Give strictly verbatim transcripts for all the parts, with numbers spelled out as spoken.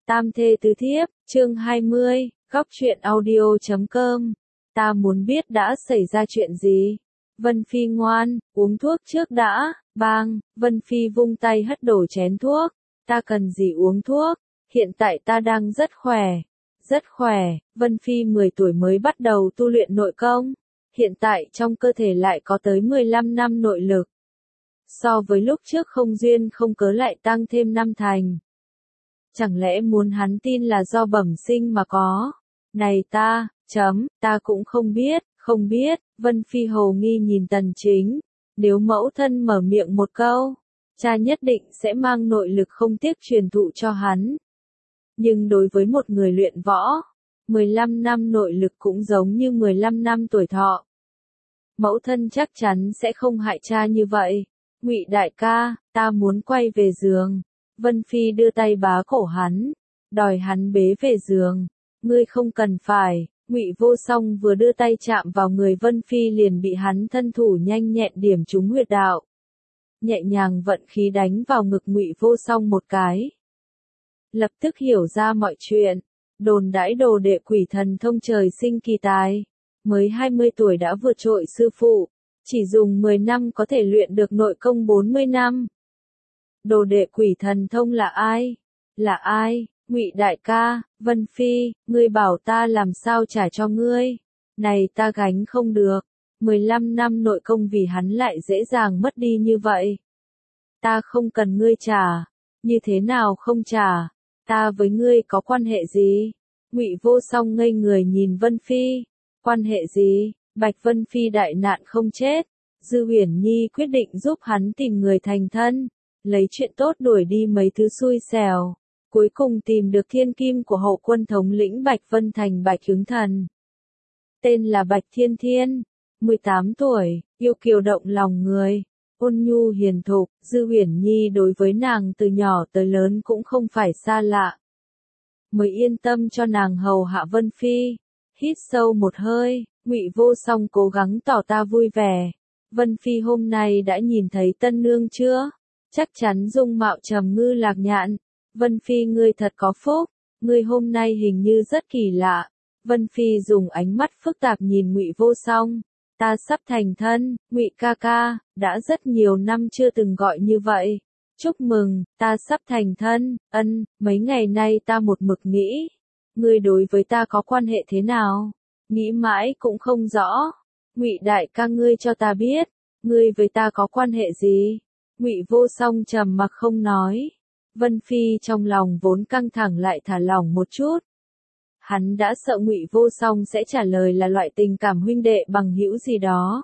Tam thê tứ thiếp, chương hai mươi, góc truyện audio chấm com. Ta muốn biết đã xảy ra chuyện gì. Vân Phi ngoan, uống thuốc trước đã. Bang, Vân Phi vung tay hất đổ chén thuốc. Ta cần gì uống thuốc, hiện tại ta đang rất khỏe. Rất khỏe, Vân Phi mười tuổi mới bắt đầu tu luyện nội công. Hiện tại trong cơ thể lại có tới mười lăm năm nội lực. So với lúc trước không duyên không cớ lại tăng thêm năm thành. Chẳng lẽ muốn hắn tin là do bẩm sinh mà có? Này ta, chấm, ta cũng không biết, không biết, Vân Phi hồ nghi nhìn Tần Chính. Nếu mẫu thân mở miệng một câu, cha nhất định sẽ mang nội lực không tiếc truyền thụ cho hắn. Nhưng đối với một người luyện võ, mười lăm năm nội lực cũng giống như mười lăm năm tuổi thọ. Mẫu thân chắc chắn sẽ không hại cha như vậy. Ngụy đại ca, ta muốn quay về giường. Vân Phi đưa tay bá cổ hắn, đòi hắn bế về giường. Ngươi không cần phải. Ngụy Vô Song vừa đưa tay chạm vào người Vân Phi liền bị hắn thân thủ nhanh nhẹn điểm trúng huyệt đạo. Nhẹ nhàng vận khí đánh vào ngực Ngụy Vô Song một cái. Lập tức hiểu ra mọi chuyện. Đồn đãi đồ đệ quỷ thần thông trời sinh kỳ tài. Mới hai mươi tuổi đã vượt trội sư phụ. Chỉ dùng mười năm có thể luyện được nội công bốn mươi năm. Đồ đệ quỷ thần thông là ai? Là ai? Ngụy đại ca, Vân Phi, ngươi bảo ta làm sao trả cho ngươi? Này ta gánh không được. mười lăm năm nội công vì hắn lại dễ dàng mất đi như vậy. Ta không cần ngươi trả. Như thế nào không trả? Ta với ngươi có quan hệ gì? Ngụy Vô Song ngây người nhìn Vân Phi. Quan hệ gì? Bạch Vân Phi đại nạn không chết. Dư Uyển Nhi quyết định giúp hắn tìm người thành thân. Lấy chuyện tốt đuổi đi mấy thứ xui xẻo. Cuối cùng tìm được thiên kim của hậu quân thống lĩnh Bạch Vân thành Bạch Hướng Thần. Tên là Bạch Thiên Thiên. mười tám tuổi, yêu kiều động lòng người. Ôn nhu hiền thục, Dư Uyển Nhi đối với nàng từ nhỏ tới lớn cũng không phải xa lạ. Mới yên tâm cho nàng hầu hạ Vân Phi. Hít sâu một hơi, Ngụy Vô Song cố gắng tỏ ta vui vẻ. Vân Phi hôm nay đã nhìn thấy tân nương chưa? Chắc chắn dung mạo trầm ngư lạc nhạn. Vân Phi ngươi thật có phúc, ngươi hôm nay hình như rất kỳ lạ. Vân Phi dùng ánh mắt phức tạp nhìn Ngụy Vô Song. Ta sắp thành thân, Ngụy ca ca, đã rất nhiều năm chưa từng gọi như vậy. Chúc mừng, ta sắp thành thân, ân, mấy ngày nay ta một mực nghĩ. Ngươi đối với ta có quan hệ thế nào? Nghĩ mãi cũng không rõ. Ngụy đại ca ngươi cho ta biết, ngươi với ta có quan hệ gì? Ngụy Vô Song trầm mặc không nói. Vân Phi trong lòng vốn căng thẳng lại thả lỏng một chút. Hắn đã sợ Ngụy Vô Song sẽ trả lời là loại tình cảm huynh đệ bằng hữu gì đó.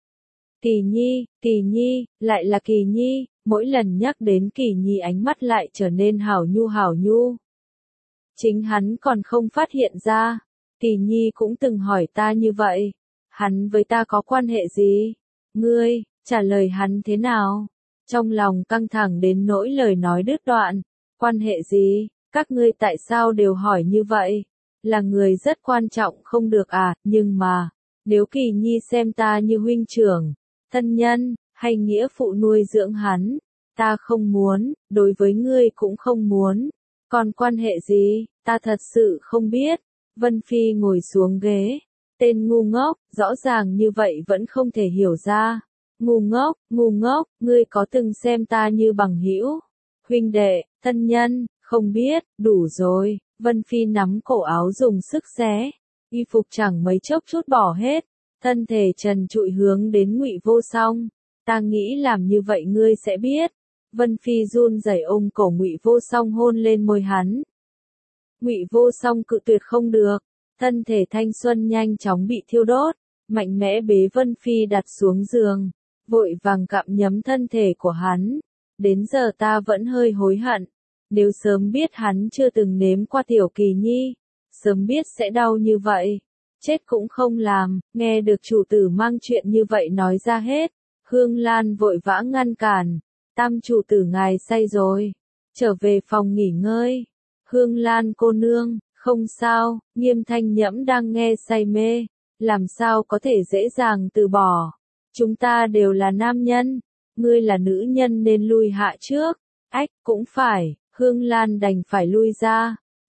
Kỳ Nhi, Kỳ Nhi, lại là Kỳ Nhi, mỗi lần nhắc đến Kỳ Nhi ánh mắt lại trở nên hảo nhu hảo nhu. Chính hắn còn không phát hiện ra. Kỳ Nhi cũng từng hỏi ta như vậy. Hắn với ta có quan hệ gì? Ngươi, trả lời hắn thế nào? Trong lòng căng thẳng đến nỗi lời nói đứt đoạn. Quan hệ gì? Các ngươi tại sao đều hỏi như vậy? Là người rất quan trọng không được à? Nhưng mà, nếu Kỳ Nhi xem ta như huynh trưởng, thân nhân, hay nghĩa phụ nuôi dưỡng hắn, ta không muốn, đối với ngươi cũng không muốn. Còn quan hệ gì? Ta thật sự không biết. Vân Phi ngồi xuống ghế. Tên ngu ngốc, rõ ràng như vậy vẫn không thể hiểu ra. Ngu ngốc, ngu ngốc, ngươi có từng xem ta như bằng hữu, huynh đệ, thân nhân, không biết, đủ rồi. Vân Phi nắm cổ áo dùng sức xé, y phục chẳng mấy chốc chút bỏ hết, thân thể trần trụi hướng đến Ngụy Vô Song. Ta nghĩ làm như vậy ngươi sẽ biết. Vân Phi run rẩy ôm cổ Ngụy Vô Song hôn lên môi hắn. Ngụy Vô Song cự tuyệt không được, thân thể thanh xuân nhanh chóng bị thiêu đốt, mạnh mẽ bế Vân Phi đặt xuống giường, vội vàng cặm nhấm thân thể của hắn. Đến giờ ta vẫn hơi hối hận, nếu sớm biết hắn chưa từng nếm qua tiểu Kỳ Nhi, sớm biết sẽ đau như vậy, chết cũng không làm. Nghe được chủ tử mang chuyện như vậy nói ra hết, Hương Lan vội vã ngăn cản. Tam chủ tử ngài say rồi, trở về phòng nghỉ ngơi. Hương Lan cô nương, không sao, Nghiêm Thanh Nhẫm đang nghe say mê, làm sao có thể dễ dàng từ bỏ. Chúng ta đều là nam nhân, ngươi là nữ nhân nên lui hạ trước. Ách, cũng phải, Hương Lan đành phải lui ra.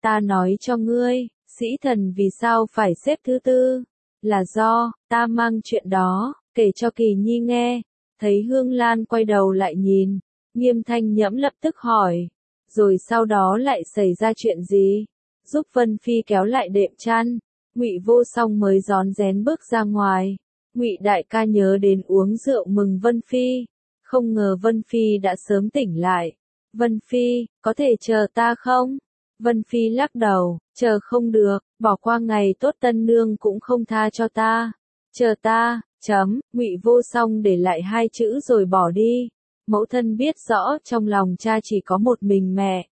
Ta nói cho ngươi, sĩ thần vì sao phải xếp thứ tư, là do, ta mang chuyện đó, kể cho Kỳ Nhi nghe. Thấy Hương Lan quay đầu lại nhìn, Nghiêm Thanh Nhẫm lập tức hỏi, rồi sau đó lại xảy ra chuyện gì? Giúp Vân Phi kéo lại đệm chăn, Ngụy Vô Song mới rón rén bước ra ngoài. Ngụy đại ca nhớ đến uống rượu mừng Vân Phi, không ngờ Vân Phi đã sớm tỉnh lại. Vân Phi, có thể chờ ta không? Vân Phi lắc đầu, chờ không được, bỏ qua ngày tốt tân nương cũng không tha cho ta. Chờ ta, chấm, Ngụy Vô Song để lại hai chữ rồi bỏ đi. Mẫu thân biết rõ trong lòng cha chỉ có một mình mẹ,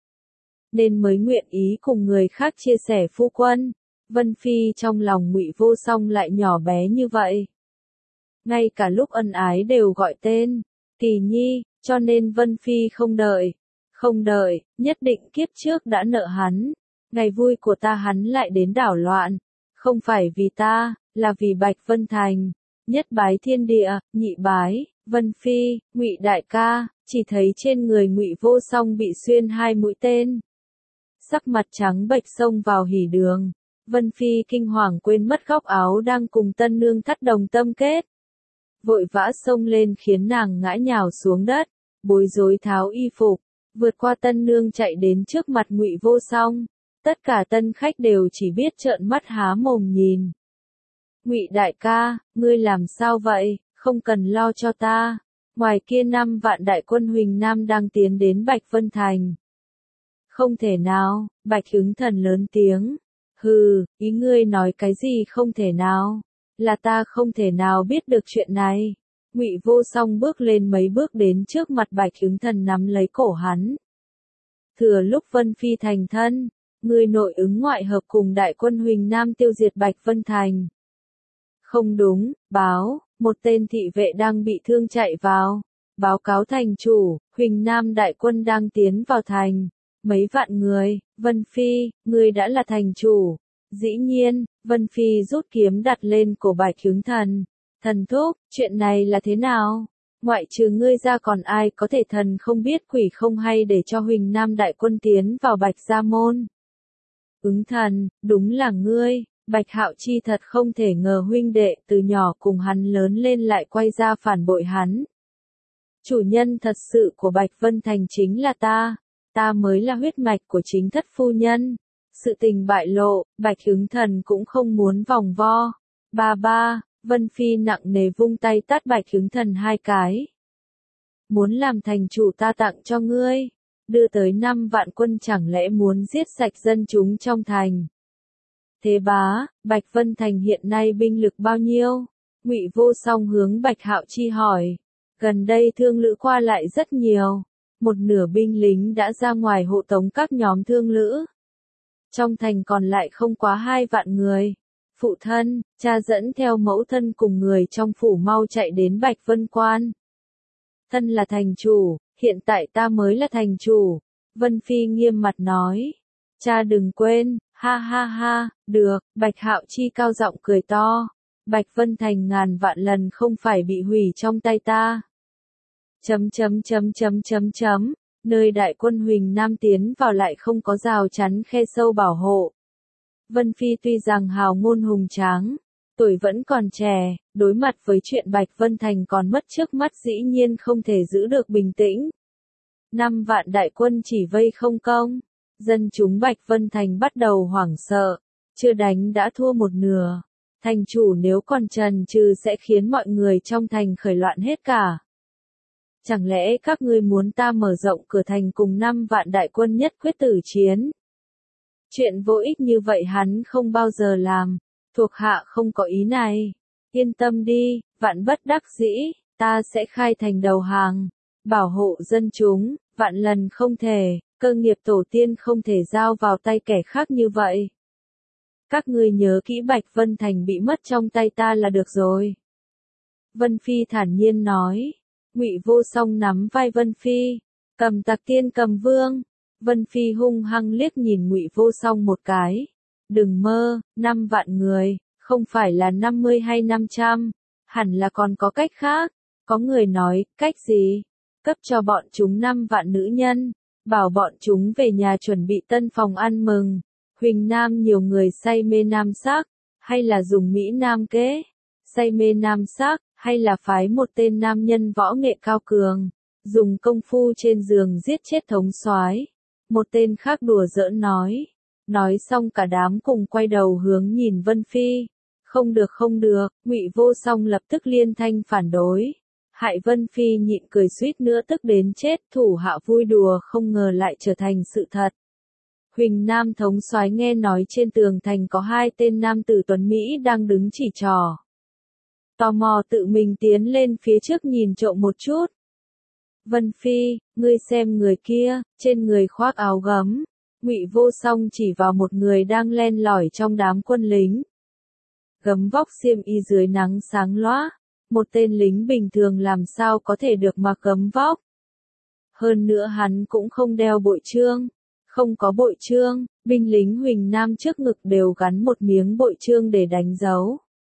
nên mới nguyện ý cùng người khác chia sẻ phu quân. Vân Phi trong lòng Ngụy Vô Song lại nhỏ bé như vậy. Ngay cả lúc ân ái đều gọi tên, Kỳ Nhi, cho nên Vân Phi không đợi. Không đợi, nhất định kiếp trước đã nợ hắn. Ngày vui của ta hắn lại đến đảo loạn. Không phải vì ta, là vì Bạch Vân Thành. Nhất bái thiên địa, nhị bái, Vân Phi, Ngụy đại ca, chỉ thấy trên người Ngụy Vô Song bị xuyên hai mũi tên. Sắc mặt trắng bệch xông vào hỉ đường. Vân Phi kinh hoàng quên mất góc áo đang cùng tân nương thắt đồng tâm kết. Vội vã xông lên khiến nàng ngã nhào xuống đất, bối rối tháo y phục, vượt qua tân nương chạy đến trước mặt Ngụy Vô Song. Tất cả tân khách đều chỉ biết trợn mắt há mồm nhìn. Ngụy đại ca, ngươi làm sao vậy, không cần lo cho ta. Ngoài kia năm vạn đại quân Huỳnh Nam đang tiến đến Bạch Vân Thành. Không thể nào, Bạch Hứng Thần lớn tiếng. Hừ, ý ngươi nói cái gì không thể nào? Là ta không thể nào biết được chuyện này. Ngụy Vô Song bước lên mấy bước đến trước mặt Bạch Hứng Thần nắm lấy cổ hắn. Thừa lúc Vân Phi thành thân, ngươi nội ứng ngoại hợp cùng đại quân Huỳnh Nam tiêu diệt Bạch Vân Thành. Không đúng, báo, một tên thị vệ đang bị thương chạy vào. Báo cáo thành chủ, Huỳnh Nam đại quân đang tiến vào thành. Mấy vạn người, Vân Phi, ngươi đã là thành chủ. Dĩ nhiên, Vân Phi rút kiếm đặt lên cổ Bạch Hứng Thần. Thần thúc, chuyện này là thế nào? Ngoại trừ ngươi ra còn ai có thể thần không biết quỷ không hay để cho Huỳnh Nam đại quân tiến vào Bạch Gia Môn? Ứng Thần, đúng là ngươi. Bạch Hạo Chi thật không thể ngờ huynh đệ từ nhỏ cùng hắn lớn lên lại quay ra phản bội hắn. Chủ nhân thật sự của Bạch Vân Thành chính là ta. Ta mới là huyết mạch của chính thất phu nhân. Sự tình bại lộ, Bạch Hứng Thần cũng không muốn vòng vo. Ba ba, Vân Phi nặng nề vung tay tát Bạch Hứng Thần hai cái. Muốn làm thành chủ ta tặng cho ngươi. Đưa tới năm vạn quân chẳng lẽ muốn giết sạch dân chúng trong thành. Thế bá, Bạch Vân Thành hiện nay binh lực bao nhiêu? Ngụy Vô Song hướng Bạch Hạo Chi hỏi. Gần đây thương lữ qua lại rất nhiều. Một nửa binh lính đã ra ngoài hộ tống các nhóm thương lữ. Trong thành còn lại không quá hai vạn người. Phụ thân, cha dẫn theo mẫu thân cùng người trong phủ mau chạy đến Bạch Vân Quan. Thân là thành chủ, hiện tại ta mới là thành chủ. Vân Phi nghiêm mặt nói. Cha đừng quên, ha ha ha, được, Bạch Hạo Chi cao giọng cười to. Bạch Vân Thành ngàn vạn lần không phải bị hủy trong tay ta. Chấm chấm chấm chấm chấm chấm, nơi đại quân Huỳnh Nam tiến vào lại không có rào chắn khe sâu bảo hộ. Vân Phi tuy rằng hào ngôn hùng tráng, tuổi vẫn còn trẻ, đối mặt với chuyện Bạch Vân Thành còn mất trước mắt dĩ nhiên không thể giữ được bình tĩnh. Năm vạn đại quân chỉ vây không công, dân chúng Bạch Vân Thành bắt đầu hoảng sợ, chưa đánh đã thua một nửa. Thành chủ nếu còn chần chừ sẽ khiến mọi người trong thành khởi loạn hết cả. Chẳng lẽ các ngươi muốn ta mở rộng cửa thành cùng năm vạn đại quân nhất quyết tử chiến? Chuyện vô ích như vậy hắn không bao giờ làm, thuộc hạ không có ý này. Yên tâm đi, vạn bất đắc dĩ, ta sẽ khai thành đầu hàng, bảo hộ dân chúng, vạn lần không thể, cơ nghiệp tổ tiên không thể giao vào tay kẻ khác như vậy. Các ngươi nhớ kỹ Bạch Vân Thành bị mất trong tay ta là được rồi. Vân Phi thản nhiên nói. Ngụy Vô Song nắm vai Vân Phi, cầm tặc tiên cầm vương. Vân Phi hung hăng liếc nhìn Ngụy Vô Song một cái. Đừng mơ, năm vạn người, không phải là năm mươi hay năm trăm, hẳn là còn có cách khác. Có người nói, cách gì? Cấp cho bọn chúng năm vạn nữ nhân, bảo bọn chúng về nhà chuẩn bị tân phòng ăn mừng. Huỳnh Nam nhiều người say mê nam sắc, hay là dùng Mỹ Nam kế? Say mê nam sắc, hay là phái một tên nam nhân võ nghệ cao cường, dùng công phu trên giường giết chết thống soái? Một tên khác đùa giỡn nói. Nói xong cả đám cùng quay đầu hướng nhìn Vân Phi. Không được không được, Ngụy Vô Song lập tức liên thanh phản đối. Hại Vân Phi nhịn cười suýt nữa tức đến chết, thủ hạ vui đùa không ngờ lại trở thành sự thật. Huỳnh Nam thống soái nghe nói trên tường thành có hai tên nam tử tuấn Mỹ đang đứng chỉ trò. Tò mò tự mình tiến lên phía trước nhìn trộm một chút. Vân Phi, ngươi xem người kia, trên người khoác áo gấm. Ngụy Vô Song chỉ vào một người đang len lỏi trong đám quân lính. Gấm vóc xiêm y dưới nắng sáng loá, một tên lính bình thường làm sao có thể được mặc gấm vóc. Hơn nữa hắn cũng không đeo bội chương, không có bội chương, binh lính Huỳnh Nam trước ngực đều gắn một miếng bội chương để đánh dấu.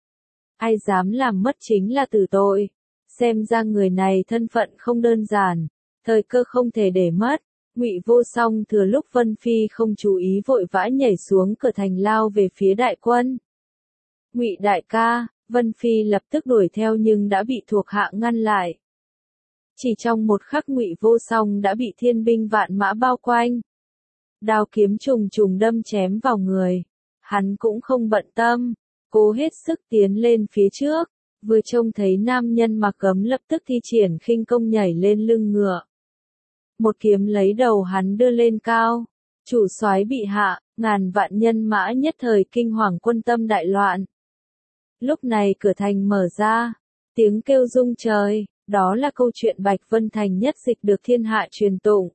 Ai dám làm mất chính là tử tội, xem ra người này thân phận không đơn giản, thời cơ không thể để mất. Ngụy Vô Song thừa lúc Vân Phi không chú ý vội vã nhảy xuống cửa thành lao về phía đại quân. Ngụy đại ca, Vân Phi lập tức đuổi theo nhưng đã bị thuộc hạ ngăn lại. Chỉ trong một khắc Ngụy Vô Song đã bị thiên binh vạn mã bao quanh. Đao kiếm trùng trùng đâm chém vào người. Hắn cũng không bận tâm, cố hết sức tiến lên phía trước. Vừa trông thấy nam nhân mặc gấm lập tức thi triển khinh công nhảy lên lưng ngựa. Một kiếm lấy đầu hắn đưa lên cao. Chủ soái bị hạ, ngàn vạn nhân mã nhất thời kinh hoàng quân tâm đại loạn. Lúc này cửa thành mở ra, tiếng kêu rung trời, đó là câu chuyện Bạch Vân Thành nhất dịch được thiên hạ truyền tụng.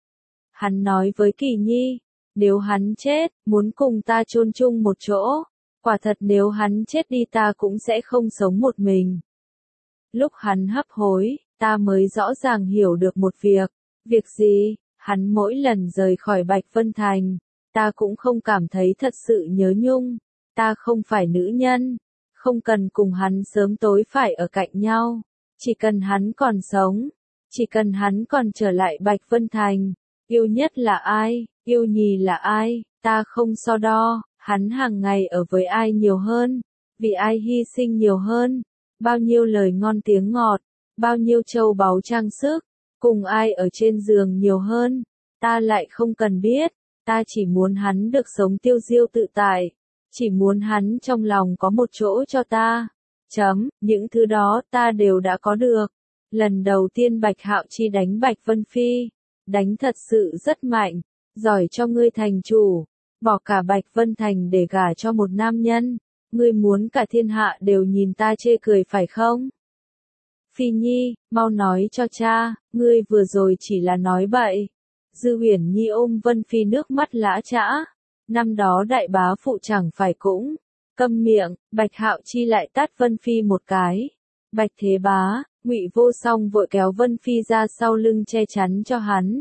Hắn nói với Kỳ Nhi, nếu hắn chết, muốn cùng ta chôn chung một chỗ, quả thật nếu hắn chết đi ta cũng sẽ không sống một mình. Lúc hắn hấp hối, ta mới rõ ràng hiểu được một việc. Việc gì? Hắn mỗi lần rời khỏi Bạch Vân Thành, ta cũng không cảm thấy thật sự nhớ nhung. Ta không phải nữ nhân, không cần cùng hắn sớm tối phải ở cạnh nhau. Chỉ cần hắn còn sống, chỉ cần hắn còn trở lại Bạch Vân Thành. Yêu nhất là ai, yêu nhì là ai, ta không so đo. Hắn hàng ngày ở với ai nhiều hơn, vì ai hy sinh nhiều hơn, bao nhiêu lời ngon tiếng ngọt, bao nhiêu châu báu trang sức, cùng ai ở trên giường nhiều hơn, ta lại không cần biết, ta chỉ muốn hắn được sống tiêu diêu tự tại, chỉ muốn hắn trong lòng có một chỗ cho ta. Chấm, những thứ đó ta đều đã có được. Lần đầu tiên Bạch Hạo Chi đánh Bạch Vân Phi, đánh thật sự rất mạnh, giỏi cho ngươi thành chủ. Bỏ cả Bạch Vân Thành để gả cho một nam nhân, ngươi muốn cả thiên hạ đều nhìn ta chê cười phải không? Phi Nhi, mau nói cho cha, ngươi vừa rồi chỉ là nói bậy. Dư Huyền Nhi ôm Vân Phi nước mắt lã chã. Năm đó đại bá phụ chẳng phải cũng câm miệng. Bạch Hạo Chi lại tát Vân Phi một cái. Bạch Thế Bá, Ngụy Vô Song vội kéo Vân Phi ra sau lưng che chắn cho hắn.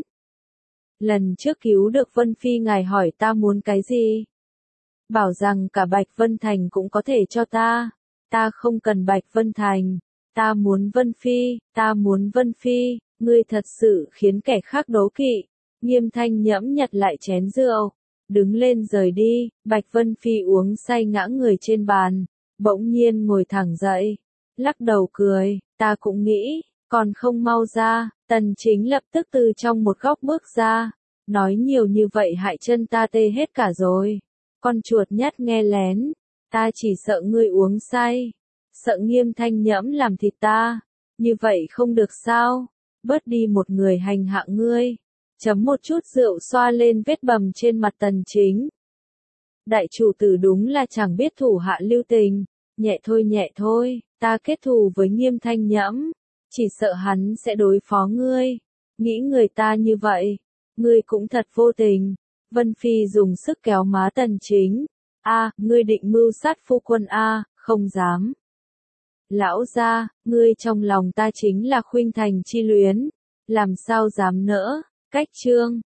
Lần trước cứu được Vân Phi ngài hỏi ta muốn cái gì? Bảo rằng cả Bạch Vân Thành cũng có thể cho ta. Ta không cần Bạch Vân Thành. Ta muốn Vân Phi, ta muốn Vân Phi. Ngươi thật sự khiến kẻ khác đố kỵ. Nghiêm Thanh nhẫm nhặt lại chén rượu. Đứng lên rời đi. Bạch Vân Phi uống say ngã người trên bàn. Bỗng nhiên ngồi thẳng dậy. Lắc đầu cười. Ta cũng nghĩ. Còn không mau ra. Tần Chính lập tức từ trong một góc bước ra. Nói nhiều như vậy hại chân ta tê hết cả rồi. Con chuột nhắt nghe lén. Ta chỉ sợ ngươi uống say. Sợ Nghiêm Thanh nhẫm làm thịt ta. Như vậy không được sao. Bớt đi một người hành hạ ngươi. Chấm một chút rượu xoa lên vết bầm trên mặt Tần Chính. Đại chủ tử đúng là chẳng biết thủ hạ lưu tình. Nhẹ thôi nhẹ thôi. Ta kết thù với Nghiêm Thanh nhẫm. Chỉ sợ hắn sẽ đối phó ngươi. Nghĩ người ta như vậy. Ngươi cũng thật vô tình. Vân Phi dùng sức kéo má Tần Chính. A, ngươi định mưu sát phu quân A, không dám. Lão gia, ngươi trong lòng ta chính là khuynh thành chi luyến. Làm sao dám nỡ. Cách chương.